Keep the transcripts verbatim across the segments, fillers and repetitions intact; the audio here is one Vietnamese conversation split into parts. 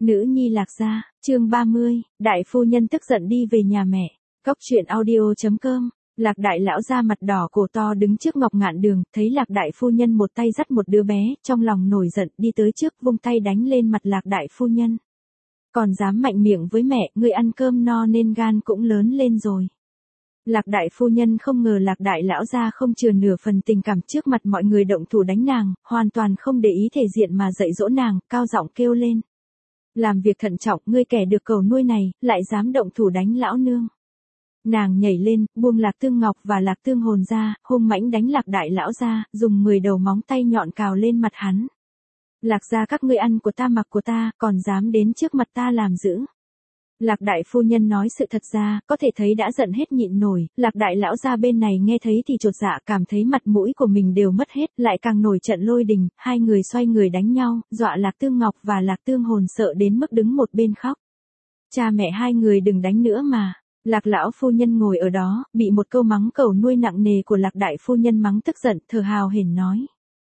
Nữ nhi Lạc gia, chương ba mươi, đại phu nhân tức giận đi về nhà mẹ. Cốc truyện audio chấm com. Lạc đại lão ra mặt đỏ cổ to đứng trước Ngọc Ngạn Đường, thấy Lạc đại phu nhân một tay dắt một đứa bé, trong lòng nổi giận, đi tới trước vung tay đánh lên mặt Lạc đại phu nhân. Còn dám mạnh miệng với mẹ, ngươi ăn cơm no nên gan cũng lớn lên rồi. Lạc đại phu nhân không ngờ Lạc đại lão gia không chừa nửa phần tình cảm, trước mặt mọi người động thủ đánh nàng, hoàn toàn không để ý thể diện mà dạy dỗ nàng, cao giọng kêu lên. Làm việc thận trọng, ngươi kẻ được cầu nuôi này, lại dám động thủ đánh lão nương. Nàng nhảy lên, buông Lạc Tương Ngọc và Lạc Tương Hồn ra, hung mãnh đánh Lạc đại lão gia, dùng mười đầu móng tay nhọn cào lên mặt hắn. Lạc gia các ngươi ăn của ta mặc của ta, còn dám đến trước mặt ta làm dữ. Lạc đại phu nhân nói sự thật ra, có thể thấy đã giận hết nhịn nổi, Lạc đại lão gia bên này nghe thấy thì chột dạ, cảm thấy mặt mũi của mình đều mất hết, lại càng nổi trận lôi đình, hai người xoay người đánh nhau, dọa Lạc Tương Ngọc và Lạc Tương Hồn sợ đến mức đứng một bên khóc. Cha mẹ hai người đừng đánh nữa mà. Lạc lão phu nhân ngồi ở đó, bị một câu mắng cầu nuôi nặng nề của Lạc đại phu nhân mắng tức giận, thở hào hển nói.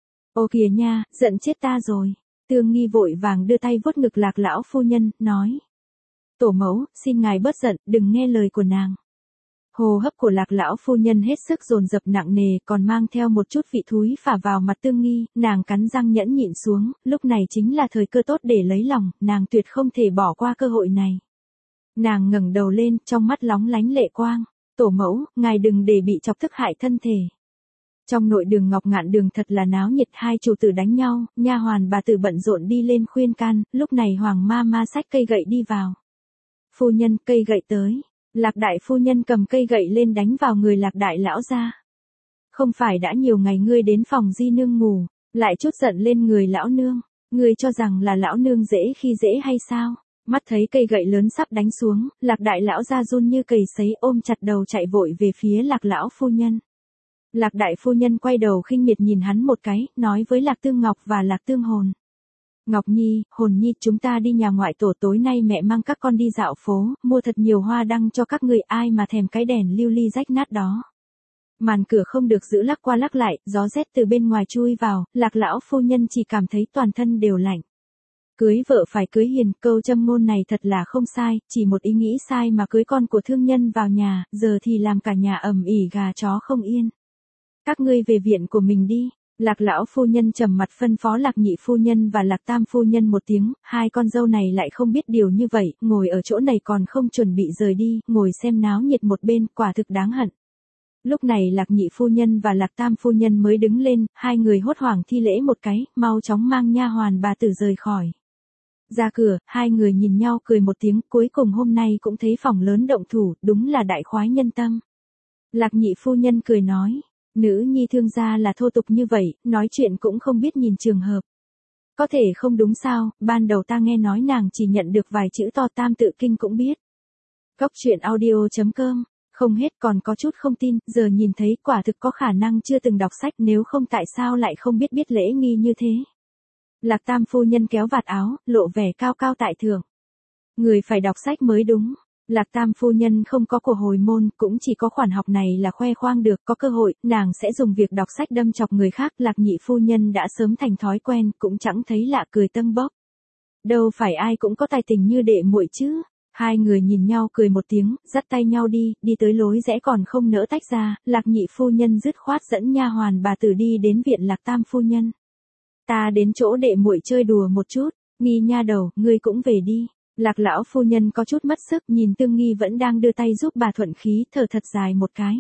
Ô kìa nha, giận chết ta rồi. Tương Nghi vội vàng đưa tay vuốt ngực Lạc lão phu nhân, nói. Tổ mẫu, xin ngài bớt giận, đừng nghe lời của nàng. Hô hấp của Lạc lão phu nhân hết sức dồn dập nặng nề, còn mang theo một chút vị thúi phả vào mặt Tương Nghi, nàng cắn răng nhẫn nhịn xuống, lúc này chính là thời cơ tốt để lấy lòng, nàng tuyệt không thể bỏ qua cơ hội này. Nàng ngẩng đầu lên, trong mắt lóng lánh lệ quang. Tổ mẫu, ngài đừng để bị chọc tức hại thân thể. Trong nội đường Ngọc Ngạn Đường thật là náo nhiệt, hai chủ tử đánh nhau, nha hoàn bà tử bận rộn đi lên khuyên can, lúc này Hoàng ma ma xách cây gậy đi vào. Phu nhân, cây gậy tới. Lạc đại phu nhân cầm cây gậy lên đánh vào người Lạc đại lão gia. Không phải đã nhiều ngày ngươi đến phòng di nương ngủ, lại chút giận lên người lão nương, ngươi cho rằng là lão nương dễ khi dễ hay sao? Mắt thấy cây gậy lớn sắp đánh xuống, Lạc đại lão gia run như cầy sấy, ôm chặt đầu chạy vội về phía Lạc lão phu nhân. Lạc đại phu nhân quay đầu khinh miệt nhìn hắn một cái, nói với Lạc Tương Ngọc và Lạc Tương Hồn. Ngọc Nhi, Hồn Nhi, chúng ta đi nhà ngoại tổ, tối nay mẹ mang các con đi dạo phố, mua thật nhiều hoa đăng cho các người, ai mà thèm cái đèn lưu ly rách nát đó. Màn cửa không được giữ lắc qua lắc lại, gió rét từ bên ngoài chui vào, Lạc lão phu nhân chỉ cảm thấy toàn thân đều lạnh. Cưới vợ phải cưới hiền, câu châm ngôn này thật là không sai, chỉ một ý nghĩ sai mà cưới con của thương nhân vào nhà, giờ thì làm cả nhà ầm ĩ gà chó không yên. Các ngươi về viện của mình đi. Lạc lão phu nhân trầm mặt phân phó Lạc nhị phu nhân và Lạc tam phu nhân một tiếng, hai con dâu này lại không biết điều như vậy, ngồi ở chỗ này còn không chuẩn bị rời đi, ngồi xem náo nhiệt một bên, quả thực đáng hận. Lúc này Lạc nhị phu nhân và Lạc tam phu nhân mới đứng lên, hai người hốt hoảng thi lễ một cái, mau chóng mang nha hoàn bà tử rời khỏi. Ra cửa, hai người nhìn nhau cười một tiếng, cuối cùng hôm nay cũng thấy phòng lớn động thủ, đúng là đại khoái nhân tâm. Lạc nhị phu nhân cười nói. Nữ nhi thương gia là thô tục như vậy, nói chuyện cũng không biết nhìn trường hợp. Có thể không đúng sao, ban đầu ta nghe nói nàng chỉ nhận được vài chữ to, tam tự kinh cũng biết. Cốc truyện audio chấm com, không hết còn có chút không tin, giờ nhìn thấy quả thực có khả năng chưa từng đọc sách, nếu không tại sao lại không biết biết lễ nghi như thế. Lạc tam phu nhân kéo vạt áo, lộ vẻ cao cao tại thượng. Người phải đọc sách mới đúng. Lạc tam phu nhân không có của hồi môn, cũng chỉ có khoản học này là khoe khoang được, có cơ hội, nàng sẽ dùng việc đọc sách đâm chọc người khác. Lạc nhị phu nhân đã sớm thành thói quen, cũng chẳng thấy lạ, cười tâng bốc. Đâu phải ai cũng có tài tình như đệ muội chứ. Hai người nhìn nhau cười một tiếng, dắt tay nhau đi, đi tới lối rẽ còn không nỡ tách ra, Lạc nhị phu nhân dứt khoát dẫn nha hoàn bà tử đi đến viện Lạc tam phu nhân. Ta đến chỗ đệ muội chơi đùa một chút, Nghi nha đầu, ngươi cũng về đi. Lạc lão phu nhân có chút mất sức, nhìn Tương Nghi vẫn đang đưa tay giúp bà thuận khí, thở thật dài một cái.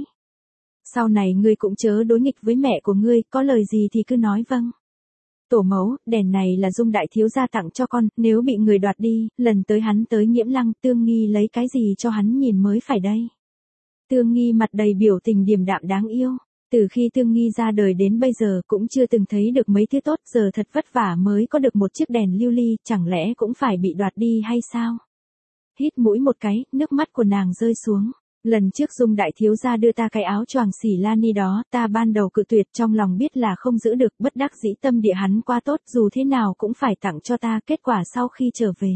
Sau này ngươi cũng chớ đối nghịch với mẹ của ngươi, có lời gì thì cứ nói vâng. Tổ mẫu, đèn này là Dung đại thiếu gia tặng cho con, nếu bị người đoạt đi, lần tới hắn tới Nghiễm Lăng, Tương Nghi lấy cái gì cho hắn nhìn mới phải đây. Tương Nghi mặt đầy biểu tình điềm đạm đáng yêu. Từ khi Tương Nghi ra đời đến bây giờ cũng chưa từng thấy được mấy thứ tốt, giờ thật vất vả mới có được một chiếc đèn lưu ly, chẳng lẽ cũng phải bị đoạt đi hay sao? Hít mũi một cái, nước mắt của nàng rơi xuống. Lần trước Dung đại thiếu gia đưa ta cái áo choàng xỉ lani đó, ta ban đầu cự tuyệt, trong lòng biết là không giữ được, bất đắc dĩ tâm địa hắn quá tốt, dù thế nào cũng phải tặng cho ta, kết quả sau khi trở về.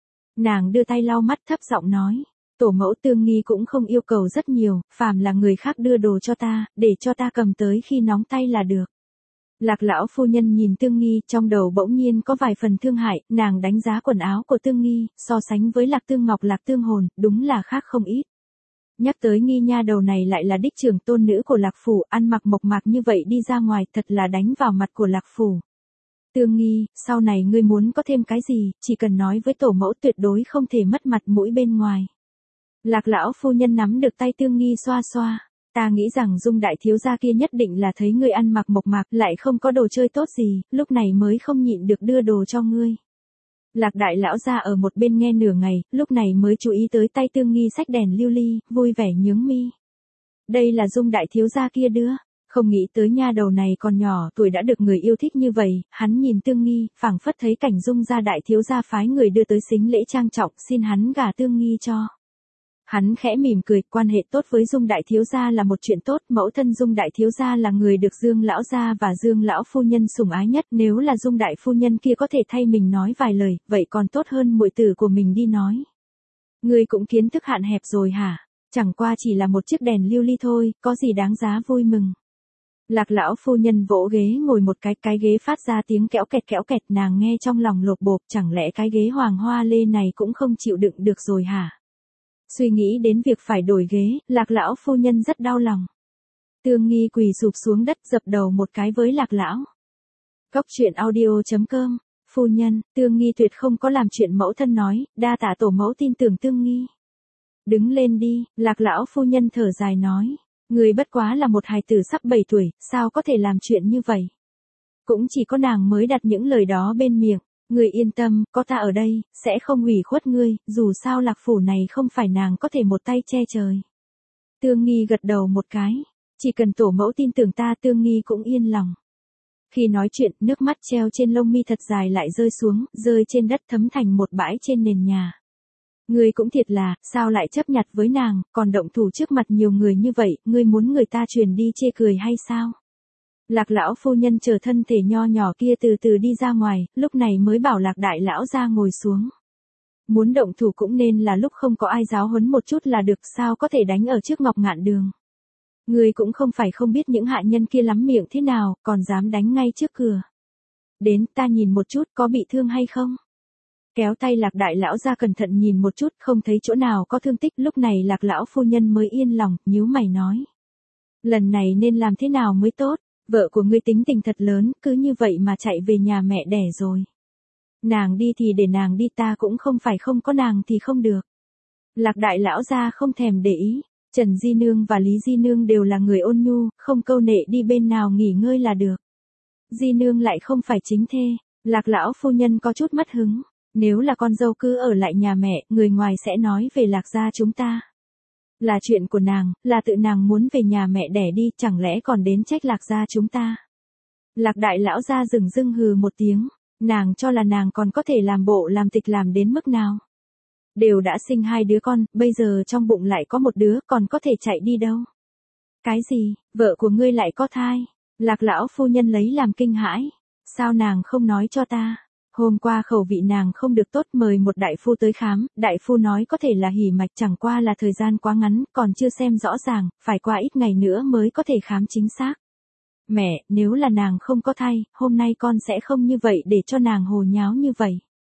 Nàng đưa tay lau mắt, thấp giọng nói. Tổ mẫu, Tương Nghi cũng không yêu cầu rất nhiều, phàm là người khác đưa đồ cho ta, để cho ta cầm tới khi nóng tay là được. Lạc lão phu nhân nhìn Tương Nghi, trong đầu bỗng nhiên có vài phần thương hại, nàng đánh giá quần áo của Tương Nghi, so sánh với Lạc Tương Ngọc Lạc Tương Hồn, đúng là khác không ít. Nhắc tới Nghi nha đầu này lại là đích trưởng tôn nữ của Lạc phủ, ăn mặc mộc mạc như vậy đi ra ngoài, thật là đánh vào mặt của Lạc phủ. Tương Nghi, sau này ngươi muốn có thêm cái gì, chỉ cần nói với tổ mẫu, tuyệt đối không thể mất mặt mũi bên ngoài. Lạc lão phu nhân nắm được tay Tương Nghi xoa xoa. Ta nghĩ rằng Dung đại thiếu gia kia nhất định là thấy ngươi ăn mặc mộc mạc, lại không có đồ chơi tốt gì, lúc này mới không nhịn được đưa đồ cho ngươi. Lạc đại lão gia ở một bên nghe nửa ngày, lúc này mới chú ý tới tay Tương Nghi xách đèn lưu ly, vui vẻ nhướng mi. Đây là Dung đại thiếu gia kia đưa, không nghĩ tới nha đầu này còn nhỏ tuổi đã được người yêu thích như vậy, hắn nhìn Tương Nghi, phảng phất thấy cảnh Dung gia đại thiếu gia phái người đưa tới sính lễ trang trọng, xin hắn gả Tương Nghi cho. Hắn khẽ mỉm cười, quan hệ tốt với Dung đại thiếu gia là một chuyện tốt, mẫu thân Dung đại thiếu gia là người được Dương lão gia và Dương lão phu nhân sủng ái nhất, nếu là Dung đại phu nhân kia có thể thay mình nói vài lời, vậy còn tốt hơn muội tử của mình đi nói. Ngươi cũng kiến thức hạn hẹp rồi hả? Chẳng qua chỉ là một chiếc đèn lưu ly thôi, có gì đáng giá vui mừng. Lạc lão phu nhân vỗ ghế ngồi một cái, cái ghế phát ra tiếng kẽo kẹt kẽo kẹt, nàng nghe trong lòng lột bột, chẳng lẽ cái ghế hoàng hoa lê này cũng không chịu đựng được rồi hả? Suy nghĩ đến việc phải đổi ghế, Lạc lão phu nhân rất đau lòng. Tương Nghi quỳ sụp xuống đất dập đầu một cái với Lạc lão. Cốc truyện audio chấm com, phu nhân, Tương Nghi tuyệt không có làm chuyện mẫu thân nói, đa tạ tổ mẫu tin tưởng Tương Nghi. Đứng lên đi, Lạc lão phu nhân thở dài nói, người bất quá là một hài tử sắp bảy tuổi, sao có thể làm chuyện như vậy? Cũng chỉ có nàng mới đặt những lời đó bên miệng. Ngươi yên tâm, có ta ở đây, sẽ không ủy khuất ngươi, dù sao Lạc phủ này không phải nàng có thể một tay che trời. Tương Nghi gật đầu một cái, chỉ cần tổ mẫu tin tưởng ta, Tương Nghi cũng yên lòng. Khi nói chuyện, nước mắt treo trên lông mi thật dài lại rơi xuống, rơi trên đất thấm thành một bãi trên nền nhà. Ngươi cũng thiệt là, sao lại chấp nhặt với nàng, còn động thủ trước mặt nhiều người như vậy, ngươi muốn người ta truyền đi chê cười hay sao? Lạc lão phu nhân chờ thân thể nho nhỏ kia từ từ đi ra ngoài, lúc này mới bảo Lạc đại lão ra ngồi xuống. Muốn động thủ cũng nên là lúc không có ai giáo huấn một chút là được, sao có thể đánh ở trước Ngọc Ngạn Đường. Người cũng không phải không biết những hạ nhân kia lắm miệng thế nào, còn dám đánh ngay trước cửa. Đến, ta nhìn một chút có bị thương hay không? Kéo tay Lạc đại lão ra cẩn thận nhìn một chút, không thấy chỗ nào có thương tích, lúc này Lạc lão phu nhân mới yên lòng, nhíu mày nói. Lần này nên làm thế nào mới tốt? Vợ của ngươi tính tình thật lớn, cứ như vậy mà chạy về nhà mẹ đẻ rồi. Nàng đi thì để nàng đi, ta cũng không phải không có nàng thì không được. Lạc đại lão gia không thèm để ý, Trần Di Nương và Lý Di Nương đều là người ôn nhu, không câu nệ, đi bên nào nghỉ ngơi là được. Di Nương lại không phải chính thê, Lạc lão phu nhân có chút mất hứng, nếu là con dâu cứ ở lại nhà mẹ, người ngoài sẽ nói về Lạc gia chúng ta. Là chuyện của nàng, là tự nàng muốn về nhà mẹ đẻ đi, chẳng lẽ còn đến trách Lạc gia chúng ta. Lạc đại lão gia dừng dưng hừ một tiếng, nàng cho là nàng còn có thể làm bộ làm tịch làm đến mức nào. Đều đã sinh hai đứa con, bây giờ trong bụng lại có một đứa, còn có thể chạy đi đâu. Cái gì, vợ của ngươi lại có thai? Lạc lão phu nhân lấy làm kinh hãi, sao nàng không nói cho ta? Hôm qua khẩu vị nàng không được tốt, mời một đại phu tới khám, đại phu nói có thể là hỉ mạch, chẳng qua là thời gian quá ngắn, còn chưa xem rõ ràng, phải qua ít ngày nữa mới có thể khám chính xác. Mẹ, nếu là nàng không có thai, hôm nay con sẽ không như vậy để cho nàng hồ nháo như vậy.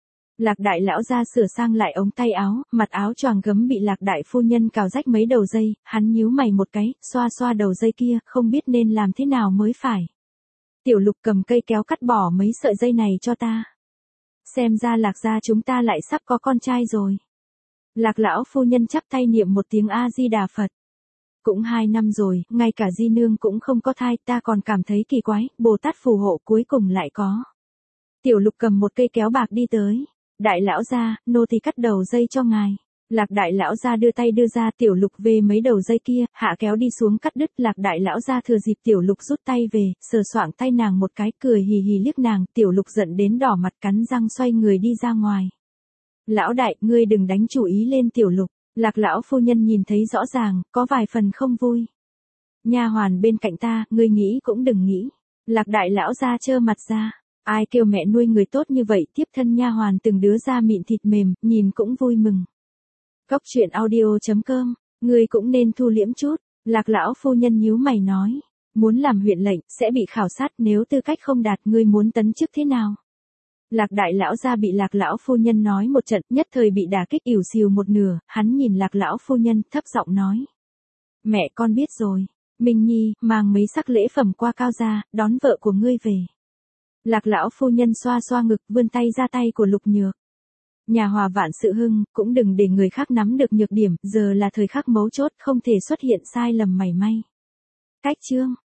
Lạc đại lão ra sửa sang lại ống tay áo, mặt áo choàng gấm bị Lạc đại phu nhân cào rách mấy đầu dây, hắn nhíu mày một cái, xoa xoa đầu dây kia, không biết nên làm thế nào mới phải. Tiểu Lục cầm cây kéo cắt bỏ mấy sợi dây này cho ta. Xem ra Lạc gia chúng ta lại sắp có con trai rồi. Lạc lão phu nhân chắp tay niệm một tiếng A-di-đà Phật. Cũng hai năm rồi, ngay cả Di Nương cũng không có thai, ta còn cảm thấy kỳ quái, Bồ Tát phù hộ cuối cùng lại có. Tiểu Lục cầm một cây kéo bạc đi tới. Đại lão gia, nô tỳ cắt đầu dây cho ngài. Lạc đại lão gia đưa tay đưa ra, Tiểu Lục về mấy đầu dây kia, hạ kéo đi xuống cắt đứt. Lạc đại lão gia thừa dịp Tiểu Lục rút tay về, sờ soạng tay nàng một cái, cười hì hì liếc nàng, Tiểu Lục giận đến đỏ mặt cắn răng xoay người đi ra ngoài. Lão đại, ngươi đừng đánh chủ ý lên Tiểu Lục. Lạc lão phu nhân nhìn thấy rõ ràng, có vài phần không vui. Nha hoàn bên cạnh ta, ngươi nghĩ cũng đừng nghĩ. Lạc đại lão gia trơ mặt ra. Ai kêu mẹ nuôi người tốt như vậy, tiếp thân nha hoàn từng đứa da mịn thịt mềm, nhìn cũng vui mừng. Cốc truyện audio chấm com, ngươi cũng nên thu liễm chút. Lạc lão phu nhân nhíu mày nói, Muốn làm huyện lệnh, sẽ bị khảo sát, nếu tư cách không đạt, ngươi muốn tấn chức thế nào? Lạc đại lão gia bị Lạc lão phu nhân nói một trận, nhất thời bị đả kích ỉu xìu một nửa, hắn nhìn Lạc lão phu nhân, thấp giọng nói. Mẹ con biết rồi. Minh Nhi, mang mấy sắc lễ phẩm qua Cao gia, đón vợ của ngươi về. Lạc lão phu nhân xoa xoa ngực, vươn tay ra tay của Lục Nhược. Nhà hòa vạn sự hưng, cũng đừng để người khác nắm được nhược điểm, giờ là thời khắc mấu chốt, không thể xuất hiện sai lầm mảy may. Cách chương